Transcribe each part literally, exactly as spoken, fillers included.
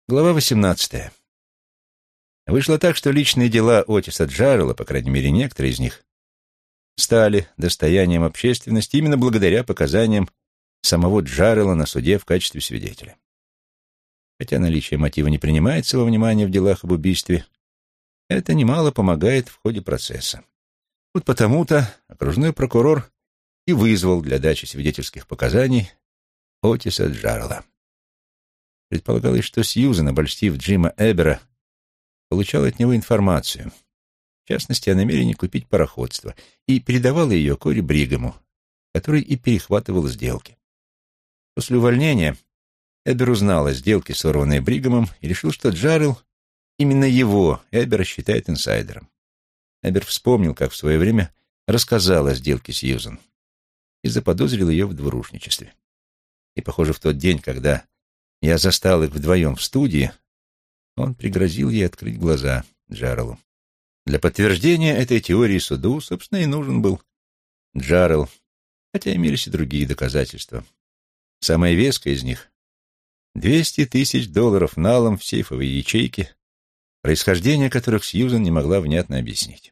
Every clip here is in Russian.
Глава восемнадцатая. Вышло так, что личные дела Отиса Джаррелла, по крайней мере, некоторые из них, стали достоянием общественности именно благодаря показаниям самого Джаррелла на суде в качестве свидетеля. Хотя наличие мотива не принимается во внимание в делах об убийстве, это немало помогает в ходе процесса. Вот потому-то окружной прокурор и вызвал для дачи свидетельских показаний Отиса Джаррелла. Предполагалось, что Сьюзан, обольстив Джима Эбера, получала от него информацию, в частности, о намерении купить пароходство, и передавала ее Кори Бригаму, который и перехватывал сделки. После увольнения Эбер узнал о сделке, сорванной Бригамом, и решил, что Джаррелл именно его Эбера считает инсайдером. Эбер вспомнил, как в свое время рассказал о сделке Сьюзан и заподозрил ее в двурушничестве. И, похоже, в тот день, когда я застал их вдвоем в студии, он пригрозил ей открыть глаза Джарреллу. Для подтверждения этой теории суду, собственно, и нужен был Джаррелл, хотя имелись и другие доказательства. Самое веское из них — двести тысяч долларов налом в сейфовой ячейке, происхождение которых Сьюзан не могла внятно объяснить.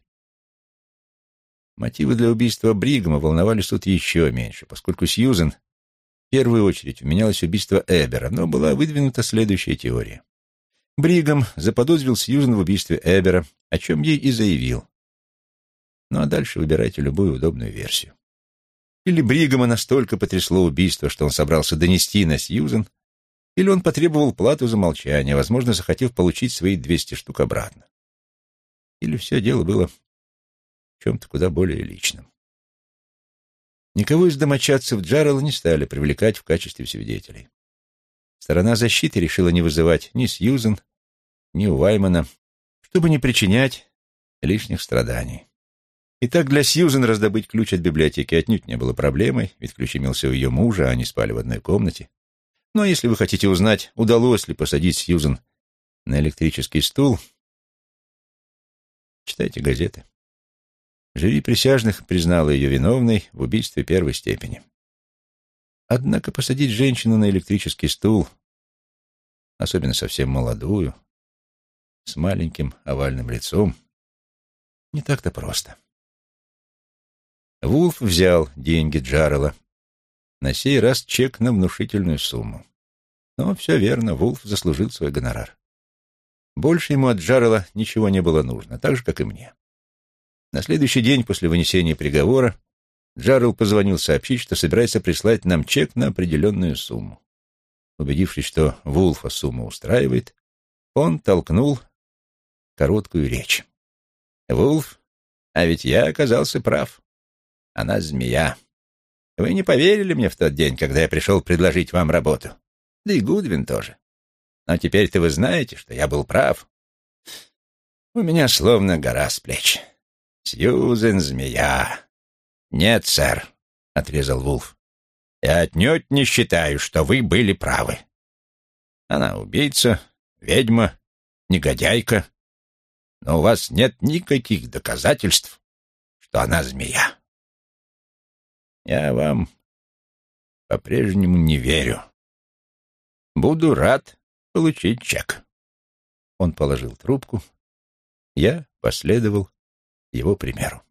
Мотивы для убийства Бригама волновали суд еще меньше, поскольку Сьюзан в первую очередь вменялось убийство Эбера, но была выдвинута следующая теория. Бригам заподозрил Сьюзан в убийстве Эбера, о чем ей и заявил. Ну а дальше выбирайте любую удобную версию. Или Бригама настолько потрясло убийство, что он собрался донести на Сьюзан, или он потребовал плату за молчание, возможно, захотев получить свои двести штук обратно. Или все дело было в чем-то куда более личном. Никого из домочадцев Джаррелла не стали привлекать в качестве свидетелей. Сторона защиты решила не вызывать ни Сьюзан, ни Уаймана, чтобы не причинять лишних страданий. Итак, для Сьюзан раздобыть ключ от библиотеки отнюдь не было проблемой, ведь ключ имелся у ее мужа, а они спали в одной комнате. Но если вы хотите узнать, удалось ли посадить Сьюзан на электрический стул, читайте газеты. Жюри присяжных признало ее виновной в убийстве первой степени. Однако посадить женщину на электрический стул, особенно совсем молодую, с маленьким овальным лицом, не так-то просто. Вулф взял деньги Джаррелла, на сей раз чек на внушительную сумму. Но все верно, Вулф заслужил свой гонорар. Больше ему от Джаррелла ничего не было нужно, так же, как и мне. На следующий день после вынесения приговора Джаррелл позвонил сообщить, что собирается прислать нам чек на определенную сумму. Убедившись, что Вулфа сумма устраивает, он толкнул короткую речь. «Вулф, а ведь я оказался прав. Она змея. Вы не поверили мне в тот день, когда я пришел предложить вам работу. Да и Гудвин тоже. Но теперь-то вы знаете, что я был прав. У меня словно гора с плеч. Сьюзен змея». «Нет, сэр», — отрезал Вулф. «Я отнюдь не считаю, что вы были правы. Она убийца, ведьма, негодяйка, но у вас нет никаких доказательств, что она змея. Я вам по-прежнему не верю. Буду рад получить чек». Он положил трубку. Я последовал его примеру.